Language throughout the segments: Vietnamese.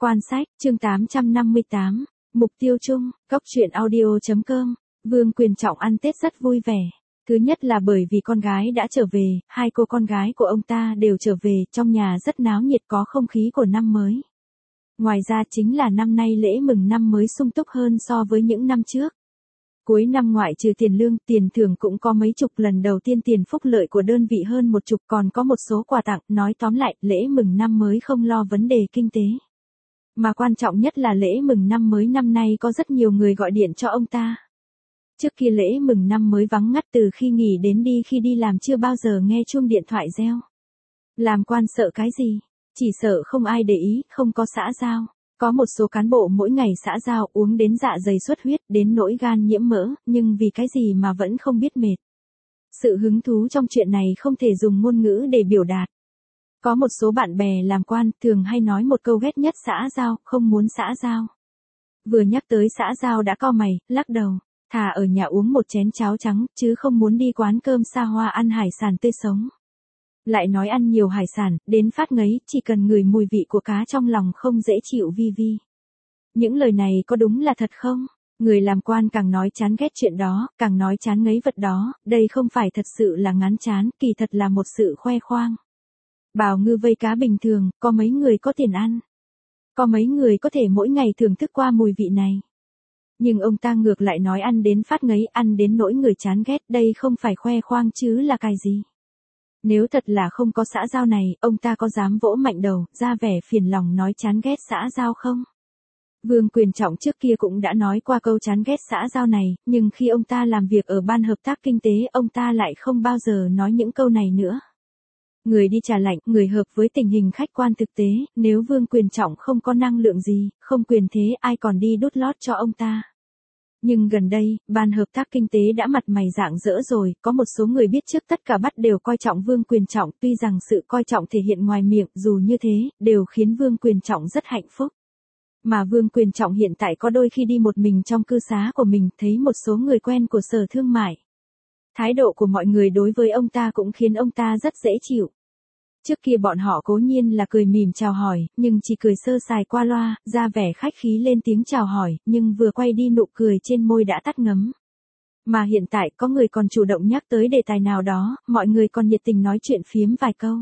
Quan sách, chương 858, mục tiêu chung, góc truyện audio.com, Vương Quyền Trọng ăn Tết rất vui vẻ. Thứ nhất là bởi vì con gái đã trở về, hai cô con gái của ông ta đều trở về, trong nhà rất náo nhiệt có không khí của năm mới. Ngoài ra chính là năm nay lễ mừng năm mới sung túc hơn so với những năm trước. Cuối năm ngoại trừ tiền lương, tiền thưởng cũng có mấy chục, lần đầu tiên tiền phúc lợi của đơn vị hơn một chục, còn có một số quà tặng. Nói tóm lại, lễ mừng năm mới không lo vấn đề kinh tế. Mà quan trọng nhất là lễ mừng năm mới năm nay có rất nhiều người gọi điện cho ông ta. Trước kia lễ mừng năm mới vắng ngắt, từ khi nghỉ đến đi, khi đi làm chưa bao giờ nghe chuông điện thoại reo. Làm quan sợ cái gì? Chỉ sợ không ai để ý, không có xã giao. Có một số cán bộ mỗi ngày xã giao uống đến dạ dày xuất huyết, đến nỗi gan nhiễm mỡ, nhưng vì cái gì mà vẫn không biết mệt. Sự hứng thú trong chuyện này không thể dùng ngôn ngữ để biểu đạt. Có một số bạn bè làm quan thường hay nói một câu ghét nhất xã giao, không muốn xã giao. Vừa nhắc tới xã giao đã cau mày, lắc đầu, thà ở nhà uống một chén cháo trắng, chứ không muốn đi quán cơm xa hoa ăn hải sản tươi sống. Lại nói ăn nhiều hải sản, đến phát ngấy, chỉ cần ngửi mùi vị của cá trong lòng không dễ chịu vi vi. Những lời này có đúng là thật không? Người làm quan càng nói chán ghét chuyện đó, càng nói chán ngấy vật đó, đây không phải thật sự là ngán chán, kỳ thật là một sự khoe khoang. Bào ngư vây cá bình thường, có mấy người có tiền ăn. Có mấy người có thể mỗi ngày thưởng thức qua mùi vị này. Nhưng ông ta ngược lại nói ăn đến phát ngấy, ăn đến nỗi người chán ghét, đây không phải khoe khoang chứ là cái gì. Nếu thật là không có xã giao này, ông ta có dám vỗ mạnh đầu, ra vẻ phiền lòng nói chán ghét xã giao không? Vương Quyền Trọng trước kia cũng đã nói qua câu chán ghét xã giao này, nhưng khi ông ta làm việc ở Ban Hợp tác Kinh tế, ông ta lại không bao giờ nói những câu này nữa. Người đi trà lạnh, người hợp với tình hình khách quan thực tế, nếu Vương Quyền Trọng không có năng lượng gì, không quyền thế, ai còn đi đút lót cho ông ta. Nhưng gần đây, Ban Hợp tác Kinh tế đã mặt mày rạng rỡ rồi, có một số người biết trước tất cả bắt đều coi trọng Vương Quyền Trọng, tuy rằng sự coi trọng thể hiện ngoài miệng, dù như thế, đều khiến Vương Quyền Trọng rất hạnh phúc. Mà Vương Quyền Trọng hiện tại có đôi khi đi một mình trong cư xá của mình, thấy một số người quen của Sở Thương mại. Thái độ của mọi người đối với ông ta cũng khiến ông ta rất dễ chịu. Trước kia bọn họ cố nhiên là cười mỉm chào hỏi, nhưng chỉ cười sơ sài qua loa, ra vẻ khách khí lên tiếng chào hỏi, nhưng vừa quay đi nụ cười trên môi đã tắt ngấm. Mà hiện tại có người còn chủ động nhắc tới đề tài nào đó, mọi người còn nhiệt tình nói chuyện phiếm vài câu.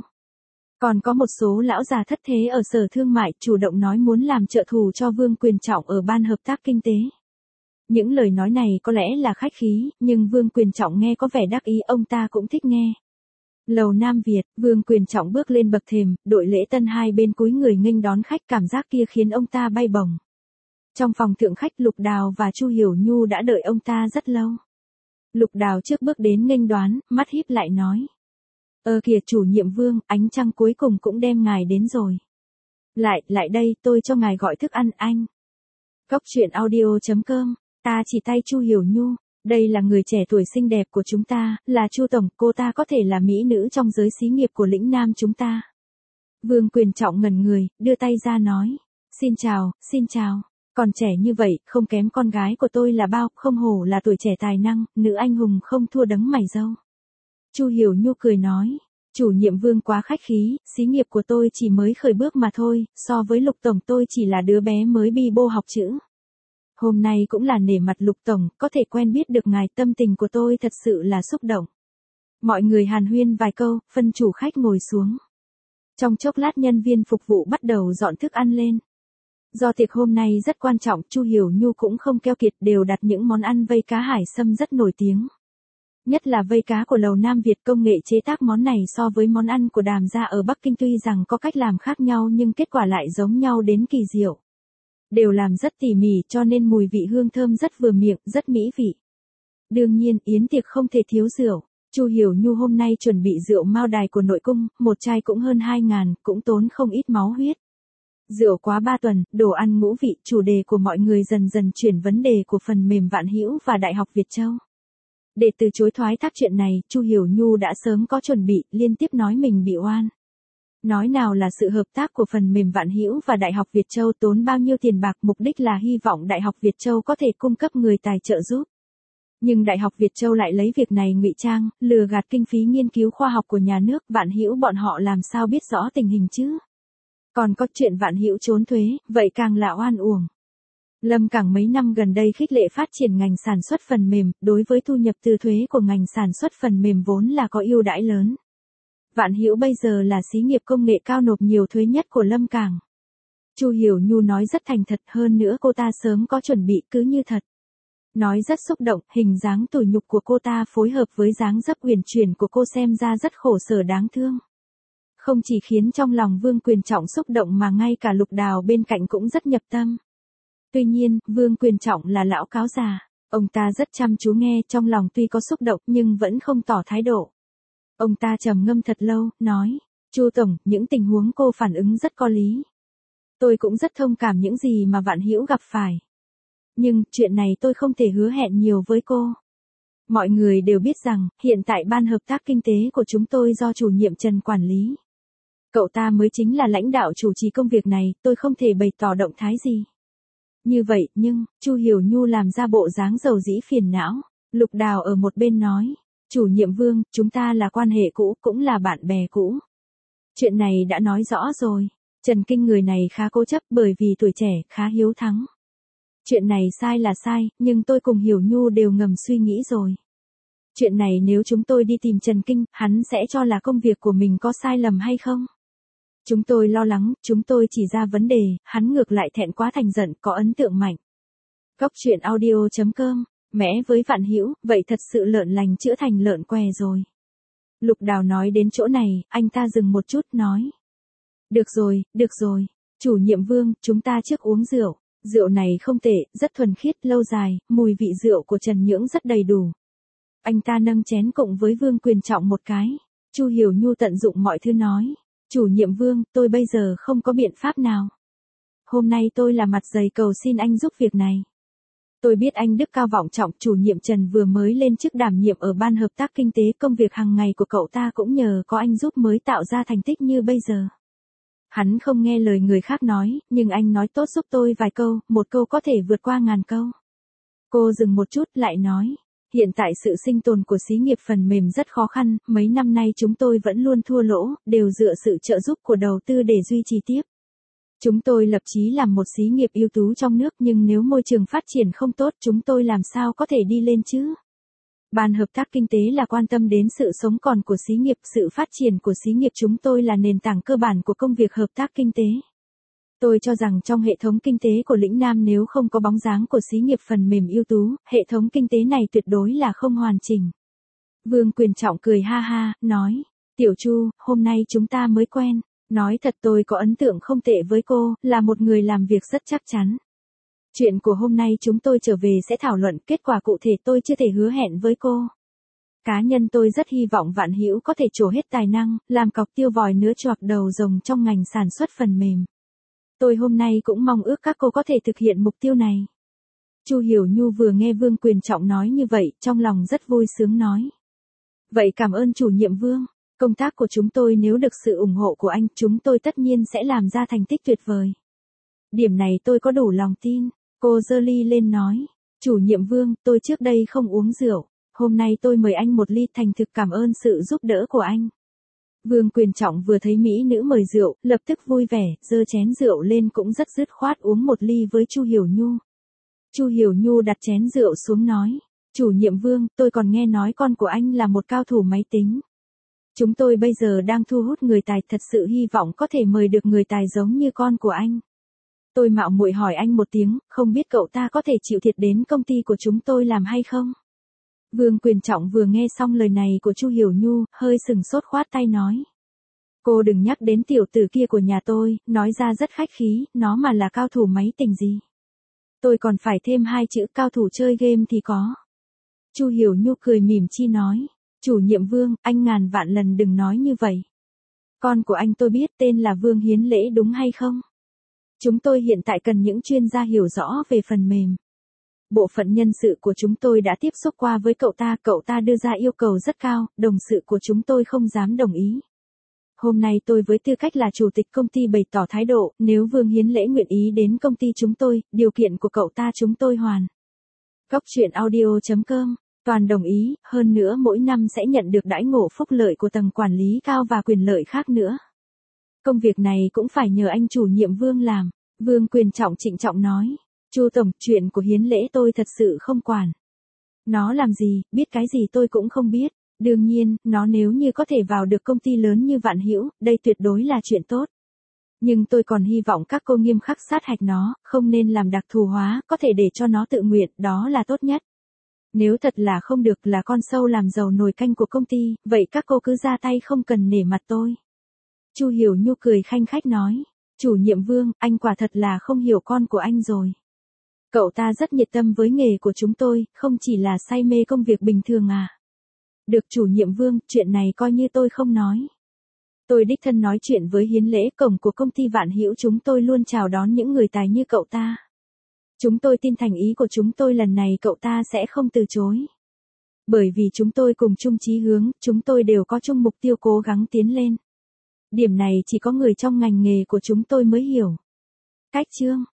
Còn có một số lão già thất thế ở Sở Thương mại chủ động nói muốn làm trợ thủ cho Vương Quyền Trọng ở Ban Hợp tác Kinh tế. Những lời nói này có lẽ là khách khí, nhưng Vương Quyền Trọng nghe có vẻ đắc ý, ông ta cũng thích nghe. Lầu Nam Việt, Vương Quyền Trọng bước lên bậc thềm, đội lễ tân hai bên cúi người nghênh đón khách, cảm giác kia khiến ông ta bay bổng. Trong phòng thượng khách, Lục Đào và Chu Hiểu Nhu đã đợi ông ta rất lâu. Lục Đào trước bước đến nghênh đoán, mắt híp lại nói. Kìa chủ nhiệm Vương, ánh trăng cuối cùng cũng đem ngài đến rồi. Lại đây, tôi cho ngài gọi thức ăn anh. Góc truyện audio.com, ta chỉ tay Chu Hiểu Nhu. Đây là người trẻ tuổi xinh đẹp của chúng ta, là Chu Tổng, cô ta có thể là mỹ nữ trong giới xí nghiệp của lĩnh Nam chúng ta. Vương Quyền Trọng ngẩn người, đưa tay ra nói. Xin chào, còn trẻ như vậy, không kém con gái của tôi là bao, không hổ là tuổi trẻ tài năng, nữ anh hùng không thua đấng mày râu. Chu Hiểu Nhu cười nói. Chủ nhiệm Vương quá khách khí, xí nghiệp của tôi chỉ mới khởi bước mà thôi, so với Lục Tổng tôi chỉ là đứa bé mới bi bô học chữ. Hôm nay cũng là nể mặt Lục Tổng, có thể quen biết được ngài, tâm tình của tôi thật sự là xúc động. Mọi người hàn huyên vài câu, phân chủ khách ngồi xuống. Trong chốc lát nhân viên phục vụ bắt đầu dọn thức ăn lên. Do tiệc hôm nay rất quan trọng, Chu Hiểu Nhu cũng không keo kiệt, đều đặt những món ăn vây cá hải sâm rất nổi tiếng. Nhất là vây cá của Lầu Nam Việt, công nghệ chế tác món này so với món ăn của Đàm gia ở Bắc Kinh tuy rằng có cách làm khác nhau nhưng kết quả lại giống nhau đến kỳ diệu. Đều làm rất tỉ mỉ cho nên mùi vị hương thơm rất vừa miệng, rất mỹ vị. Đương nhiên, yến tiệc không thể thiếu rượu. Chu Hiểu Nhu hôm nay chuẩn bị rượu Mao Đài của nội cung, một chai cũng hơn 2.000, cũng tốn không ít máu huyết. Rượu quá 3 tuần, đồ ăn ngũ vị, chủ đề của mọi người dần dần chuyển vấn đề của phần mềm Vạn Hữu và Đại học Việt Châu. Để từ chối thoái thác chuyện này, Chu Hiểu Nhu đã sớm có chuẩn bị, liên tiếp nói mình bị oan. Nói nào là sự hợp tác của phần mềm Vạn Hữu và Đại học Việt Châu tốn bao nhiêu tiền bạc, mục đích là hy vọng Đại học Việt Châu có thể cung cấp người tài trợ giúp. Nhưng Đại học Việt Châu lại lấy việc này ngụy trang, lừa gạt kinh phí nghiên cứu khoa học của nhà nước, Vạn Hữu bọn họ làm sao biết rõ tình hình chứ? Còn có chuyện Vạn Hữu trốn thuế, vậy càng là oan uổng. Lâm Cảng mấy năm gần đây khích lệ phát triển ngành sản xuất phần mềm, đối với thu nhập từ thuế của ngành sản xuất phần mềm vốn là có ưu đãi lớn. Vạn Hữu bây giờ là xí nghiệp công nghệ cao nộp nhiều thuế nhất của Lâm Cảng. Chu Hiểu Nhu nói rất thành thật, hơn nữa cô ta sớm có chuẩn bị cứ như thật. Nói rất xúc động, hình dáng tủi nhục của cô ta phối hợp với dáng dấp uyển chuyển của cô xem ra rất khổ sở đáng thương. Không chỉ khiến trong lòng Vương Quyền Trọng xúc động mà ngay cả Lục Đào bên cạnh cũng rất nhập tâm. Tuy nhiên, Vương Quyền Trọng là lão cáo già. Ông ta rất chăm chú nghe, trong lòng tuy có xúc động nhưng vẫn không tỏ thái độ. Ông ta trầm ngâm thật lâu, nói, Chu Tổng, những tình huống cô phản ứng rất có lý. Tôi cũng rất thông cảm những gì mà Vạn Hữu gặp phải. Nhưng, chuyện này tôi không thể hứa hẹn nhiều với cô. Mọi người đều biết rằng, hiện tại ban hợp tác kinh tế của chúng tôi do chủ nhiệm Trần quản lý. Cậu ta mới chính là lãnh đạo chủ trì công việc này, tôi không thể bày tỏ động thái gì. Như vậy, nhưng, Chu Hiểu Nhu làm ra bộ dáng dầu dĩ phiền não. Lục Đào ở một bên nói, chủ nhiệm Vương, chúng ta là quan hệ cũ, cũng là bạn bè cũ. Chuyện này đã nói rõ rồi. Trần Kinh người này khá cố chấp bởi vì tuổi trẻ, khá hiếu thắng. Chuyện này sai là sai, nhưng tôi cùng Hiểu Nhu đều ngầm suy nghĩ rồi. Chuyện này nếu chúng tôi đi tìm Trần Kinh, hắn sẽ cho là công việc của mình có sai lầm hay không? Chúng tôi lo lắng, chúng tôi chỉ ra vấn đề, hắn ngược lại thẹn quá thành giận, có ấn tượng mạnh. Góc truyện audio.com, mẽ với Vạn Hữu, vậy thật sự lợn lành chữa thành lợn què rồi. Lục Đào nói đến chỗ này, anh ta dừng một chút, nói. Được rồi, chủ nhiệm Vương, chúng ta trước uống rượu. Rượu này không tệ, rất thuần khiết, lâu dài, mùi vị rượu của Trần Nhưỡng rất đầy đủ. Anh ta nâng chén cộng với Vương Quyền Trọng một cái. Chu Hiểu Nhu tận dụng mọi thứ nói. Chủ nhiệm Vương, tôi bây giờ không có biện pháp nào. Hôm nay tôi là mặt dày cầu xin anh giúp việc này. Tôi biết anh đức cao vọng trọng, chủ nhiệm Trần vừa mới lên chức đảm nhiệm ở ban hợp tác kinh tế, công việc hàng ngày của cậu ta cũng nhờ có anh giúp mới tạo ra thành tích như bây giờ. Hắn không nghe lời người khác nói, nhưng anh nói tốt giúp tôi vài câu, một câu có thể vượt qua ngàn câu. Cô dừng một chút lại nói, hiện tại sự sinh tồn của xí nghiệp phần mềm rất khó khăn, mấy năm nay chúng tôi vẫn luôn thua lỗ, đều dựa sự trợ giúp của đầu tư để duy trì tiếp. Chúng tôi lập chí làm một xí nghiệp ưu tú trong nước nhưng nếu môi trường phát triển không tốt chúng tôi làm sao có thể đi lên chứ? Ban hợp tác kinh tế là quan tâm đến sự sống còn của xí nghiệp, sự phát triển của xí nghiệp chúng tôi là nền tảng cơ bản của công việc hợp tác kinh tế. Tôi cho rằng trong hệ thống kinh tế của lĩnh Nam nếu không có bóng dáng của xí nghiệp phần mềm ưu tú, hệ thống kinh tế này tuyệt đối là không hoàn chỉnh. Vương Quyền Trọng cười ha ha, nói, Tiểu Chu, hôm nay chúng ta mới quen. Nói thật tôi có ấn tượng không tệ với cô, là một người làm việc rất chắc chắn. Chuyện của hôm nay chúng tôi trở về sẽ thảo luận, kết quả cụ thể tôi chưa thể hứa hẹn với cô. Cá nhân tôi rất hy vọng Vạn Hữu có thể trổ hết tài năng, làm cọc tiêu vòi nứa choạc đầu rồng trong ngành sản xuất phần mềm. Tôi hôm nay cũng mong ước các cô có thể thực hiện mục tiêu này. Chu Hiểu Nhu vừa nghe Vương Quyền Trọng nói như vậy, trong lòng rất vui sướng nói. Vậy cảm ơn chủ nhiệm Vương. Công tác của chúng tôi nếu được sự ủng hộ của anh, chúng tôi tất nhiên sẽ làm ra thành tích tuyệt vời. Điểm này tôi có đủ lòng tin. Cô giơ ly lên nói. Chủ nhiệm Vương, tôi trước đây không uống rượu. Hôm nay tôi mời anh một ly, thành thực cảm ơn sự giúp đỡ của anh. Vương Quyền Trọng vừa thấy mỹ nữ mời rượu, lập tức vui vẻ, giơ chén rượu lên cũng rất dứt khoát uống một ly với Chu Hiểu Nhu. Chu Hiểu Nhu đặt chén rượu xuống nói. Chủ nhiệm Vương, tôi còn nghe nói con của anh là một cao thủ máy tính. Chúng tôi bây giờ đang thu hút người tài, thật sự hy vọng có thể mời được người tài giống như con của anh. Tôi mạo muội hỏi anh một tiếng, không biết cậu ta có thể chịu thiệt đến công ty của chúng tôi làm hay không? Vương Quyền Trọng vừa nghe xong lời này của Chu Hiểu Nhu, hơi sừng sốt khoát tay nói. Cô đừng nhắc đến tiểu tử kia của nhà tôi, nói ra rất khách khí, nó mà là cao thủ máy tính gì. Tôi còn phải thêm hai chữ cao thủ chơi game thì có. Chu Hiểu Nhu cười mỉm chi nói. Chủ nhiệm Vương, anh ngàn vạn lần đừng nói như vậy. Con của anh tôi biết tên là Vương Hiến Lễ đúng hay không? Chúng tôi hiện tại cần những chuyên gia hiểu rõ về phần mềm. Bộ phận nhân sự của chúng tôi đã tiếp xúc qua với cậu ta đưa ra yêu cầu rất cao, đồng sự của chúng tôi không dám đồng ý. Hôm nay tôi với tư cách là chủ tịch công ty bày tỏ thái độ, nếu Vương Hiến Lễ nguyện ý đến công ty chúng tôi, điều kiện của cậu ta chúng tôi hoàn. Góc truyện audio.com, toàn đồng ý, hơn nữa mỗi năm sẽ nhận được đãi ngộ phúc lợi của tầng quản lý cao và quyền lợi khác nữa. Công việc này cũng phải nhờ anh chủ nhiệm Vương làm. Vương Quyền Trọng trịnh trọng nói. Chu tổng, chuyện của Hiến Lễ tôi thật sự không quản. Nó làm gì, biết cái gì tôi cũng không biết. Đương nhiên, nó nếu như có thể vào được công ty lớn như Vạn Hữu, đây tuyệt đối là chuyện tốt. Nhưng tôi còn hy vọng các cô nghiêm khắc sát hạch nó, không nên làm đặc thù hóa, có thể để cho nó tự nguyện, đó là tốt nhất. Nếu thật là không được là con sâu làm dầu nồi canh của công ty, vậy các cô cứ ra tay không cần nể mặt tôi. Chu Hiểu Nhu cười khanh khách nói. Chủ nhiệm Vương, anh quả thật là không hiểu con của anh rồi. Cậu ta rất nhiệt tâm với nghề của chúng tôi, không chỉ là say mê công việc bình thường à. Được chủ nhiệm Vương, chuyện này coi như tôi không nói. Tôi đích thân nói chuyện với Hiến Lễ, cổng của công ty Vạn Hữu chúng tôi luôn chào đón những người tài như cậu ta. Chúng tôi tin thành ý của chúng tôi lần này cậu ta sẽ không từ chối. Bởi vì chúng tôi cùng chung chí hướng, chúng tôi đều có chung mục tiêu cố gắng tiến lên. Điểm này chỉ có người trong ngành nghề của chúng tôi mới hiểu. Cách chương